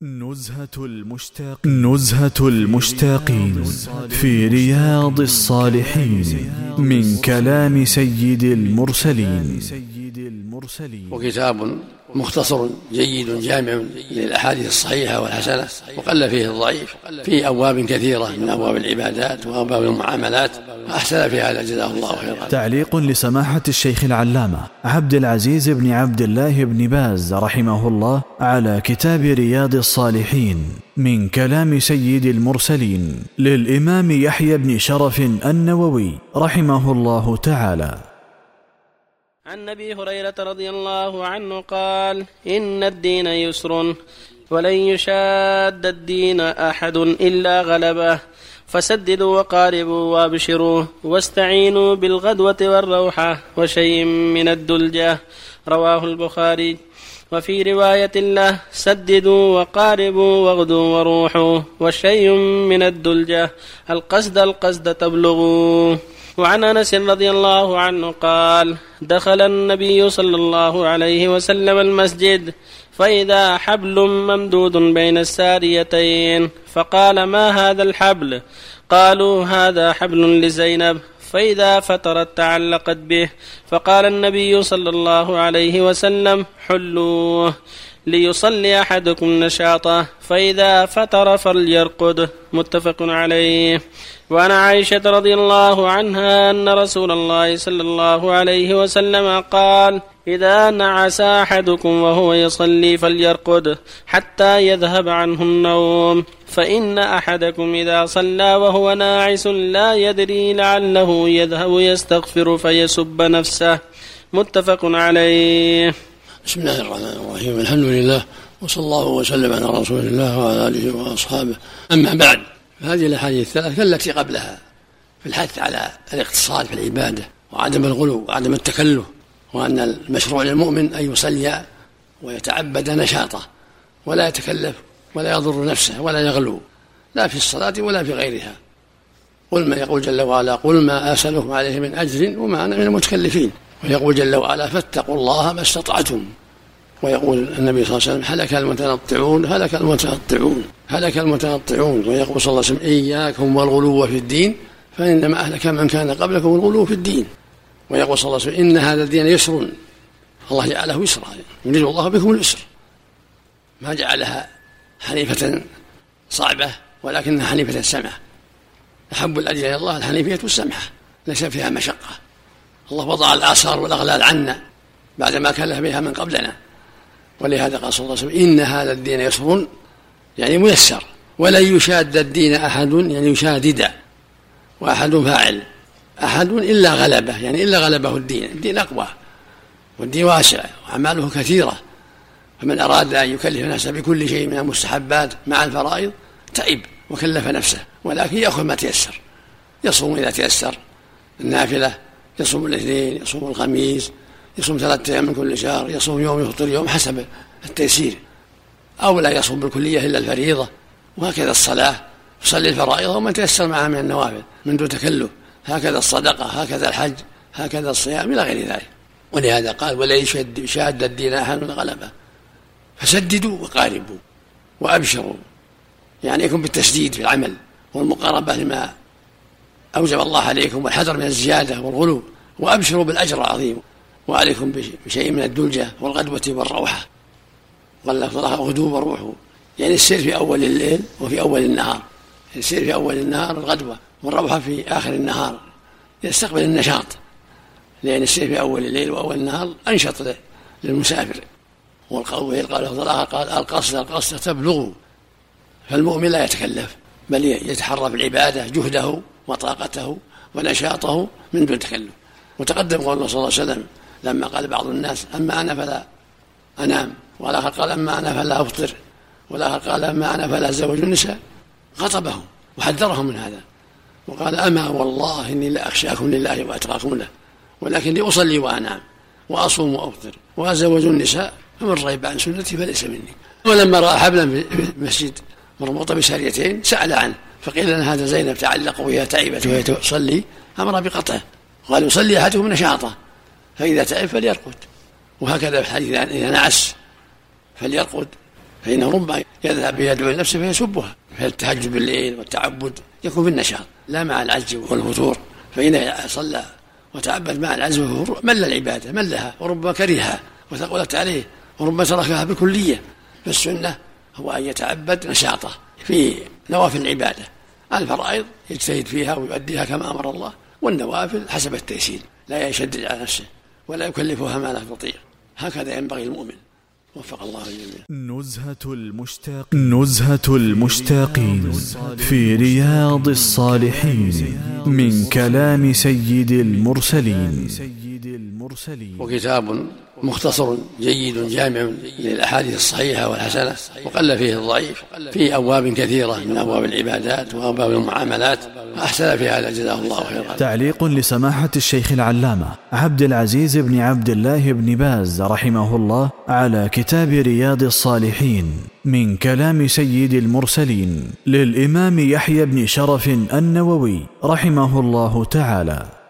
نزهة المشتاقين في رياض الصالحين من كلام سيد المرسلين. وكتاب مختصر جيد جامع للأحاديث الصحيحة والحسنة، وقل فيه الضعيف، في أبواب كثيرة من أبواب العبادات وأبواب المعاملات، أحسن في هذا جزاه الله خيرا. تعليق لسماحة الشيخ العلامة عبد العزيز بن عبد الله بن باز رحمه الله على كتاب رياض الصالحين من كلام سيد المرسلين للإمام يحيى بن شرف النووي رحمه الله تعالى. عن أبي هريرة رضي الله عنه قال: إن الدين يسر ولن يشاد الدين أحد إلا غلبه، فسددوا وقاربوا وابشروا واستعينوا بالغدوة والروحة وشيء من الدلجة. رواه البخاري. وفي رواية له: سددوا وقاربوا واغدوا وروحوا وشيء من الدلجة، القصد تبلغوا. وعن أنس رضي الله عنه قال: دخل النبي صلى الله عليه وسلم المسجد فإذا حبل ممدود بين الساريتين، فقال: ما هذا الحبل؟ قالوا: هذا حبل لزينب، فإذا فترت تعلقت به. فقال النبي صلى الله عليه وسلم: حلوه ليصلي أحدكم نشاطه، فإذا فتر فليرقد. متفق عليه. وعن عائشة رضي الله عنها أن رسول الله صلى الله عليه وسلم قال: إذا نعس أحدكم وهو يصلي فليرقد حتى يذهب عنه النوم، فإن أحدكم إذا صلى وهو ناعس لا يدري لعله يذهب يستغفر فيسب نفسه. متفق عليه. بسم الله الرحمن الرحيم. الحمد لله، وصلى الله وسلم على رسول الله وعلى آله وأصحابه. أما بعد، هذه الأحاديث الثلاث كالتي قبلها في الحث على الاقتصاد في العبادة وعدم الغلو وعدم التكلف، وأن المشروع للمؤمن أن يصلي ويتعبد نشاطه ولا يتكلف ولا يضر نفسه ولا يغلو، لا في الصلاة ولا في غيرها. قل ما يقول جل وعلا: قل ما أسألكم عليه من أجر وما أنا من المتكلفين. ويقول جل وعلا: فاتقوا الله ما استطعتم. ويقول النبي صلى الله عليه وسلم: هلك المتنطعون هلك المتنطعون هلك المتنطعون. ويقول صلى الله عليه وسلم: إياكم والغلو في الدين فإنما أهلك من كان قبلكم الغلو في الدين. ويقول صلى الله عليه وسلم: إن هذا الدين يسر، الله جعله يسرا، يريد الله بكم اليسر، ما جعلها حنيفة صعبة ولكنها حنيفة سمحة. أحب الأديان إلى الله الحنيفية السمحة، ليس فيها مشقة. الله وضع الآثار والأغلال عنا بعدما كلف بها من قبلنا، ولهذا قال صلى الله عليه وسلم: إن هذا الدين يسر، يعني ميسر، ولن يشاد الدين أحد، يعني يشادد، وأحد فاعل، أحد إلا غلبه، يعني إلا غلبه الدين. الدين أقوى والدين واسع وأعماله كثيرة، فمن أراد أن يكلف نفسه بكل شيء من المستحبات مع الفرائض تعب وكلف نفسه، ولكن يأخذ ما تيسر. يصوم إذا تيسر النافلة، يصوم الاثنين، يصوم الخميس، يصوم 3 أيام من كل شهر، يصوم يوم يفطر يوم حسب التيسير، أو لا يصوم بالكلية إلا الفريضة. وهكذا الصلاة، يصلي الفرائض وما تيسر معها من النوافل من دون تكلف. هكذا الصدقة، هكذا الحج، هكذا الصيام إلى غير ذلك. ولهذا قال: ولا يشاد الدين أحد غلبه، فسددوا وقاربوا وأبشروا، يعني يكون بالتسديد في العمل والمقاربة لما أوجب الله عليكم، والحذر من الزيادة والغلو، وأبشروا بالأجر العظيم، وعليكم بشيء من الدلجة والغدوة والروحة. قال الله: غدوا وروحوا، يعني السير في أول الليل وفي أول النهار. السير في أول النهار الغدوة، والروحة في آخر النهار، يستقبل النشاط، لأن السير في أول الليل وأول النهار أنشط للمسافر. والقول قال: القصد تبلغ. فالمؤمن لا يتكلف، بل يتحرى في العبادة جهده وطاقته ونشاطه من دون تكلف. وتقدم قول الله صلى الله عليه وسلم لما قال بعض الناس: أما أنا فلا أنام، والآخر قال: أما أنا فلا أفطر، والآخر قال: أما أنا فلا أتزوج النساء. خطبهم وحذرهم من هذا، وقال: أما والله إني لأخشاكم لله وأتقاكم له، ولكني أصلي وأنام وأصوم وأفطر وأتزوج النساء، فمن رغب عن سنتي فليس مني. ولما رأى حبلا في المسجد مربوطة بساريتين سأل عنه، فقيل أن هذا زينب تعلق وهي تعبت وهي تصلي، أمر بقطعه، قال: يصلي أحدكم نشاطه، فإذا تعب فليرقد. وهكذا في الحديث: إذا نعس فليرقد، فإنه ربما يذهب يدعو لنفسه فيسبها. فالتهجد بالليل والتعبد يكون بالنشاط لا مع العجز والفتور، فإذا صلى وتعبد مع العجز والفتور مل العبادة، ملها وربما كرهها وثقلت عليه وربما تركها بالكلية. فالسنة هو أن يتعبد نشاطه في نوافل العبادة، الفرائض يجتهد فيها ويؤديها كما أمر الله، والنوافل حسب التيسير، لا يشدد على نفسه ولا يكلفها ما لا تطيق. هكذا ينبغي المؤمن، وفق الله الجميع. نزهة المشتاقين في رياض الصالحين من كلام سيد المرسلين. وكتاب مختصر جيد جامع للأحاديث الصحيحة والحسنة، وقل فيه الضعيف، في أبواب كثيرة من أبواب العبادات وأبواب المعاملات، أحسن في هذا جزاه الله خيرا. تعليق لسماحة الشيخ العلامة عبد العزيز بن عبد الله بن باز رحمه الله على كتاب رياض الصالحين من كلام سيد المرسلين للإمام يحيى بن شرف النووي رحمه الله تعالى.